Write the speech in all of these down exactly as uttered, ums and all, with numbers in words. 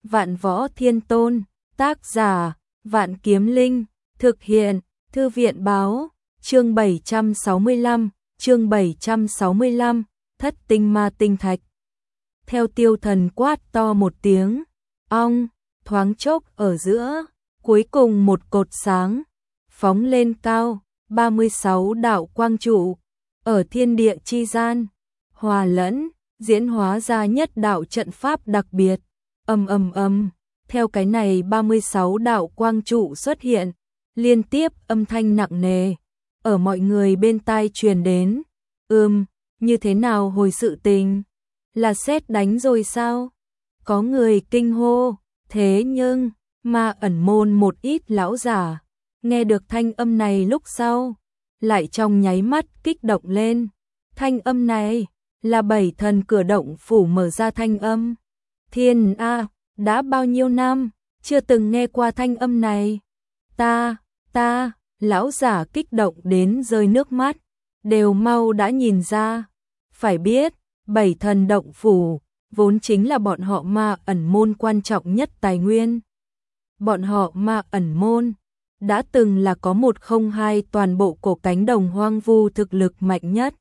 Vạn Võ Thiên Tôn, tác giả, Vạn Kiếm Linh, thực hiện, Thư viện báo, chương bảy trăm sáu mươi lăm, chương bảy trăm sáu mươi lăm, Thất Tinh Ma Tinh Thạch. Theo Tiêu Thần quát to một tiếng, ong, thoáng chốc ở giữa, cuối cùng một cột sáng, phóng lên cao, ba mươi sáu đạo quang trụ, ở thiên địa chi gian, hòa lẫn, diễn hóa ra nhất đạo trận pháp đặc biệt, ầm ầm ầm, theo cái này ba mươi sáu đạo quang trụ xuất hiện, liên tiếp âm thanh nặng nề, ở mọi người bên tai truyền đến, ừm, như thế nào hồi sự tình, là sét đánh rồi sao? Có người kinh hô, thế nhưng, Ma Ẩn môn một ít lão giả, nghe được thanh âm này lúc sau, lại trong nháy mắt kích động lên, thanh âm này, là bảy thần cửa động phủ mở ra thanh âm. Thiên A, đã bao nhiêu năm, chưa từng nghe qua thanh âm này. Ta, ta, lão giả kích động đến rơi nước mắt, đều mau đã nhìn ra. Phải biết, bảy thần động phủ, vốn chính là bọn họ Ma Ẩn môn quan trọng nhất tài nguyên. Bọn họ Ma Ẩn môn, đã từng là có một không hai toàn bộ cổ cánh đồng hoang vu thực lực mạnh nhất.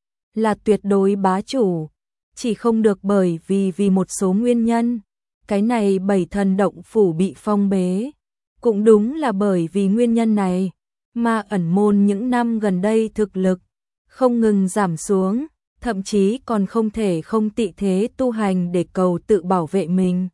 Là tuyệt đối bá chủ, chỉ không được bởi vì vì một số nguyên nhân, cái này bảy thần động phủ bị phong bế. Cũng đúng là bởi vì nguyên nhân này, Ma Ẩn môn những năm gần đây thực lực không ngừng giảm xuống, thậm chí còn không thể không tị thế tu hành để cầu tự bảo vệ mình.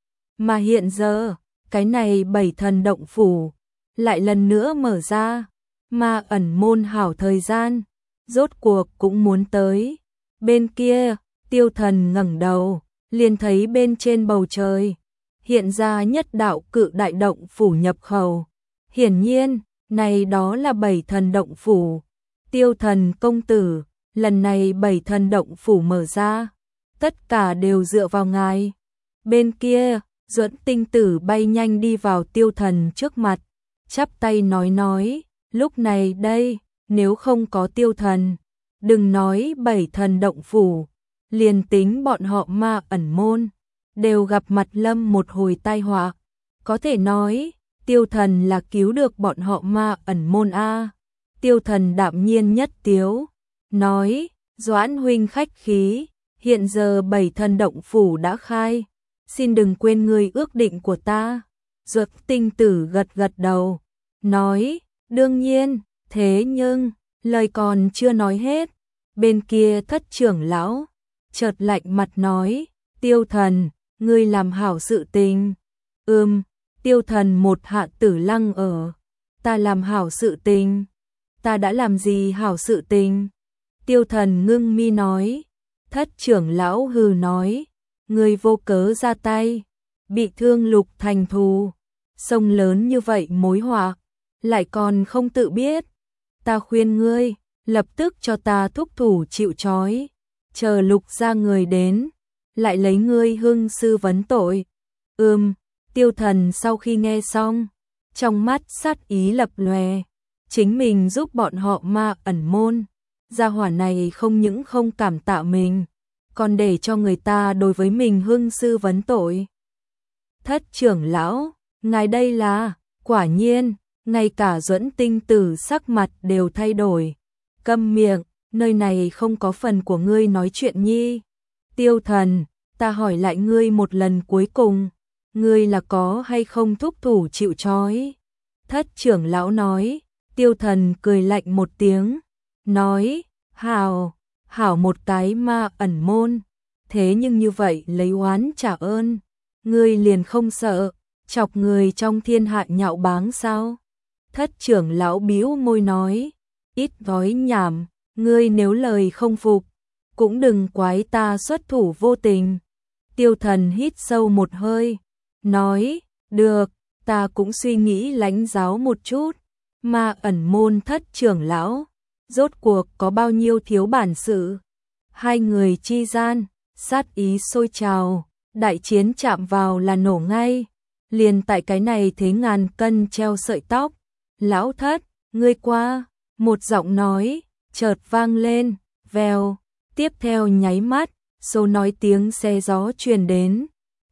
Mà hiện giờ, cái này bảy thần động phủ lại lần nữa mở ra, Ma Ẩn môn hảo thời gian, rốt cuộc cũng muốn tới. Bên kia, Tiêu Thần ngẩng đầu, liền thấy bên trên bầu trời hiện ra nhất đạo cự đại động phủ nhập khẩu. Hiển nhiên, này đó là bảy thần động phủ. Tiêu Thần công tử, lần này bảy thần động phủ mở ra, tất cả đều dựa vào ngài. Bên kia, Duẫn Tinh Tử bay nhanh đi vào Tiêu Thần trước mặt, chắp tay nói nói, lúc này đây, nếu không có Tiêu Thần, đừng nói bảy thần động phủ, liền tính bọn họ Ma Ẩn môn, đều gặp mặt lâm một hồi tai họa. Có thể nói, Tiêu Thần là cứu được bọn họ Ma Ẩn môn A. Tiêu Thần đạm nhiên nhất tiếu, nói, Doãn huynh khách khí, hiện giờ bảy thần động phủ đã khai, xin đừng quên người ước định của ta. Duẫn Tinh Tử gật gật đầu, nói, đương nhiên, thế nhưng, lời còn chưa nói hết, bên kia Thất trưởng lão chợt lạnh mặt nói, Tiêu Thần, ngươi làm hảo sự tình. Ừm, Tiêu Thần một hạ tử lăng ở, ta làm hảo sự tình. Ta đã làm gì hảo sự tình? Tiêu Thần ngưng mi nói. Thất trưởng lão hừ nói, ngươi vô cớ ra tay, bị thương Lục Thành thù, sông lớn như vậy mối họa, lại còn không tự biết. Ta khuyên ngươi, lập tức cho ta thúc thủ chịu trói, chờ Lục gia người đến, lại lấy ngươi hưng sư vấn tội. Ừm, Tiêu Thần sau khi nghe xong, trong mắt sát ý lập lòe, chính mình giúp bọn họ Ma Ẩn môn, gia hỏa này không những không cảm tạ mình, còn để cho người ta đối với mình hưng sư vấn tội. Thất trưởng lão, ngài đây là, quả nhiên, ngay cả Duẫn Tinh Tử sắc mặt đều thay đổi. Câm miệng, nơi này không có phần của ngươi nói chuyện nhi. Tiêu Thần, ta hỏi lại ngươi một lần cuối cùng, ngươi là có hay không thúc thủ chịu trói? Thất trưởng lão nói. Tiêu Thần cười lạnh một tiếng, nói, hảo, hảo một cái Ma Ẩn môn, thế nhưng như vậy lấy oán trả ơn, ngươi liền không sợ, chọc người trong thiên hạ nhạo báng sao? Thất trưởng lão bĩu môi nói, ít nói nhảm, ngươi nếu lời không phục, cũng đừng quái ta xuất thủ vô tình. Tiêu Thần hít sâu một hơi, nói, được, ta cũng suy nghĩ lãnh giáo một chút. Ma Ẩn môn thất trưởng lão, rốt cuộc có bao nhiêu thiếu bản sự. Hai người chi gian, sát ý sôi trào, đại chiến chạm vào là nổ ngay. Liền tại cái này thế ngàn cân treo sợi tóc. Lão Thất, ngươi qua, một giọng nói, chợt vang lên, vèo, tiếp theo nháy mắt, số nói tiếng xe gió truyền đến.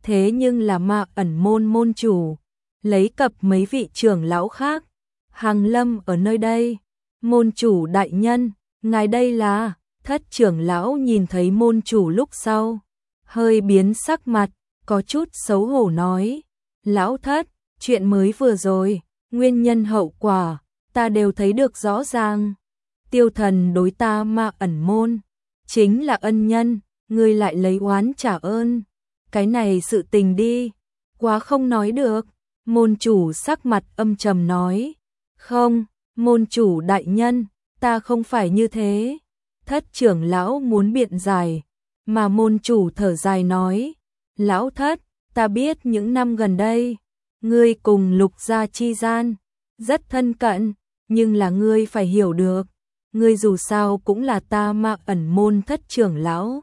thế nhưng là Ma Ẩn môn môn chủ, lấy cập mấy vị trưởng lão khác, hàng lâm ở nơi đây. Môn chủ đại nhân, ngài đây là... Thất trưởng lão nhìn thấy môn chủ lúc sau, hơi biến sắc mặt, có chút xấu hổ nói. Lão thất, chuyện mới vừa rồi, nguyên nhân hậu quả, ta đều thấy được rõ ràng. Tiêu thần đối ta Ma Ẩn môn, chính là ân nhân, ngươi lại lấy oán trả ơn. Cái này sự tình đi, quá không nói được. Môn chủ sắc mặt âm trầm nói. Không, môn chủ đại nhân, ta không phải như thế. Thất trưởng lão muốn biện giải, mà môn chủ thở dài nói. Lão thất, ta biết những năm gần đây, ngươi cùng Lục gia chi gian, rất thân cận, nhưng là ngươi phải hiểu được, ngươi dù sao cũng là ta Ma Ẩn môn thất trưởng lão,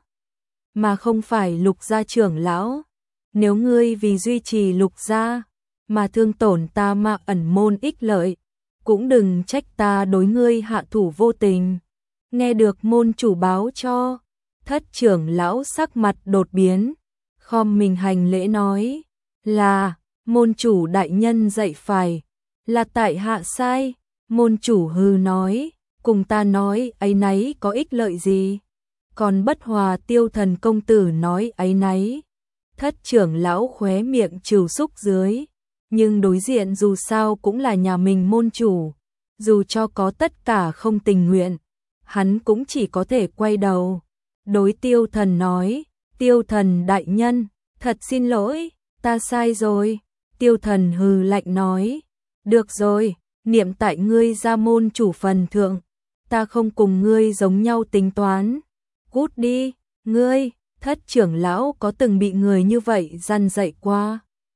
mà không phải Lục gia trưởng lão. Nếu ngươi vì duy trì Lục gia, mà thương tổn ta Ma Ẩn môn ích lợi, cũng đừng trách ta đối ngươi hạ thủ vô tình. Nghe được môn chủ báo cho, thất trưởng lão sắc mặt đột biến, khom mình hành lễ nói, là, môn chủ đại nhân dạy phải, là tại hạ sai. Môn chủ hừ nói, cùng ta nói ấy nấy có ích lợi gì, còn bất hòa Tiêu thần công tử nói ấy nấy. Thất trưởng lão khóe miệng trừ xúc dưới, nhưng đối diện dù sao cũng là nhà mình môn chủ, dù cho có tất cả không tình nguyện, hắn cũng chỉ có thể quay đầu. Đối Tiêu thần nói, Tiêu thần đại nhân, thật xin lỗi, ta sai rồi. Tiêu thần hừ lạnh nói, được rồi, niệm tại ngươi gia môn chủ phần thượng, ta không cùng ngươi giống nhau tính toán. Cút đi, ngươi. Thất trưởng lão có từng bị người như vậy răn dạy qua.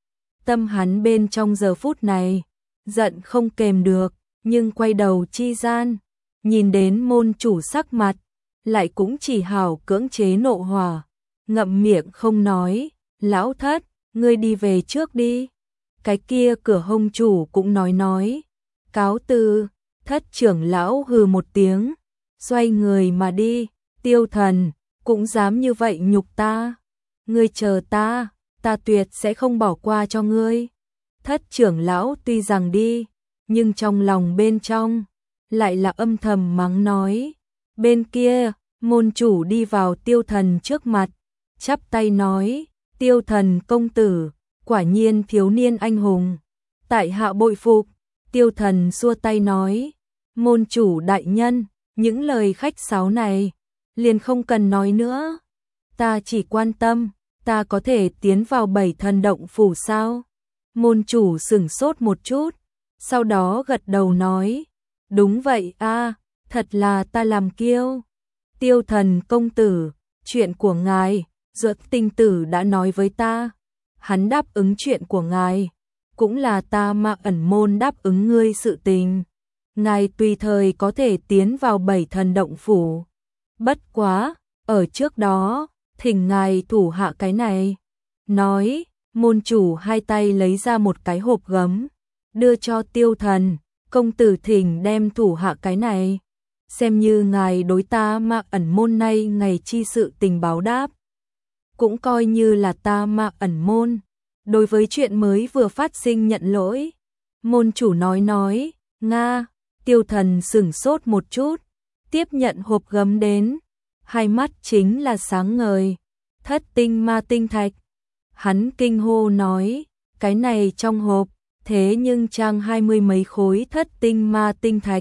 Tâm hắn bên trong giờ phút này, giận không kềm được, nhưng quay đầu chi gian, nhìn đến môn chủ sắc mặt, lại cũng chỉ hào cưỡng chế nộ hỏa, ngậm miệng không nói. Lão thất, ngươi đi về trước đi. Cái kia cửa hông chủ cũng nói nói. Cáo từ. Thất trưởng lão hừ một tiếng, xoay người mà đi. Tiêu thần, cũng dám như vậy nhục ta. Ngươi chờ ta, ta tuyệt sẽ không bỏ qua cho ngươi. Thất trưởng lão tuy rằng đi, nhưng trong lòng bên trong, lại là âm thầm mắng nói. Bên kia, môn chủ đi vào Tiêu thần trước mặt, chắp tay nói, Tiêu thần công tử, quả nhiên thiếu niên anh hùng. Tại hạ bội phục. Tiêu thần xua tay nói, môn chủ đại nhân, những lời khách sáo này, liền không cần nói nữa. Ta chỉ quan tâm, ta có thể tiến vào bảy thần động phủ sao? Môn chủ sửng sốt một chút, sau đó gật đầu nói, đúng vậy a, thật là ta làm kiêu. Tiêu thần công tử, chuyện của ngài, Duật tinh tử đã nói với ta, hắn đáp ứng chuyện của ngài, cũng là ta Ma Ẩn môn đáp ứng ngươi sự tình. Ngài tùy thời có thể tiến vào bảy thần động phủ. Bất quá, ở trước đó, thỉnh ngài thủ hạ cái này. Nói, môn chủ hai tay lấy ra một cái hộp gấm, đưa cho Tiêu thần, công tử thỉnh đem thủ hạ cái này. Xem như ngài đối ta Ma Ẩn môn nay ngày chi sự tình báo đáp. Cũng coi như là ta Ma Ẩn môn, đối với chuyện mới vừa phát sinh nhận lỗi. Môn chủ nói nói, Nga. Tiêu thần sửng sốt một chút, tiếp nhận hộp gấm đến, hai mắt chính là sáng ngời. Thất tinh ma tinh thạch. Hắn kinh hô nói, cái này trong hộp, thế nhưng trang hai mươi mấy khối thất tinh ma tinh thạch.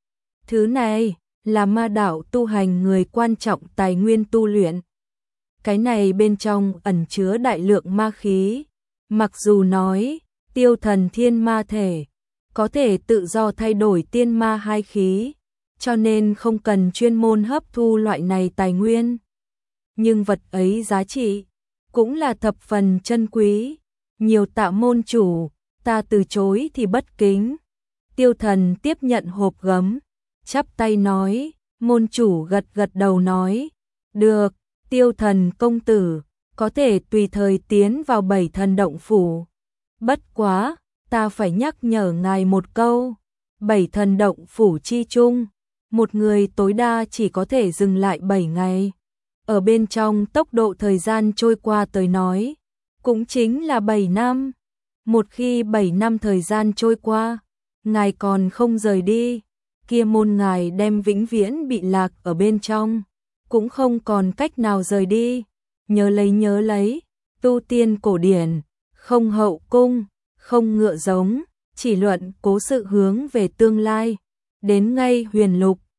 Thứ này, là ma đạo tu hành người quan trọng tài nguyên tu luyện. Cái này bên trong ẩn chứa đại lượng ma khí. Mặc dù nói, Tiêu thần thiên ma thể, có thể tự do thay đổi tiên ma hai khí, cho nên không cần chuyên môn hấp thu loại này tài nguyên. Nhưng vật ấy giá trị, cũng là thập phần chân quý. Nhiều tạ môn chủ, ta từ chối thì bất kính. Tiêu thần tiếp nhận hộp gấm, chắp tay nói, môn chủ gật gật đầu nói, được, Tiêu thần công tử, có thể tùy thời tiến vào bảy thần động phủ. Bất quá, ta phải nhắc nhở ngài một câu, bảy thần động phủ chi chung, một người tối đa chỉ có thể dừng lại bảy ngày. Ở bên trong tốc độ thời gian trôi qua tới nói, cũng chính là bảy năm. Một khi bảy năm thời gian trôi qua, ngài còn không rời đi, kia môn ngài đem vĩnh viễn bị lạc ở bên trong, cũng không còn cách nào rời đi. Nhớ lấy nhớ lấy, tu tiên cổ điển, không hậu cung, không ngựa giống, chỉ luận cố sự hướng về tương lai. Đến ngay huyền lục,